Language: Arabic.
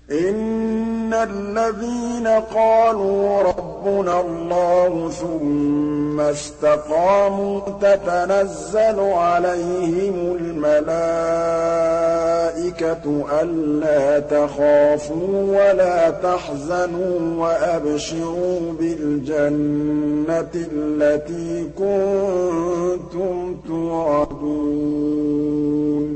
إِنَّ الَّذِينَ قَالُوا رَبُّنَا اللَّهُ ثُمَّ اسْتَقَامُوا تَتَنَزَّلُ عَلَيْهِمُ الْمَلَائِكَةُ أَلَّا تَخَافُوا وَلَا تَحْزَنُوا وَأَبْشِرُوا بِالْجَنَّةِ الَّتِي كُنتُمْ تُوعَدُونَ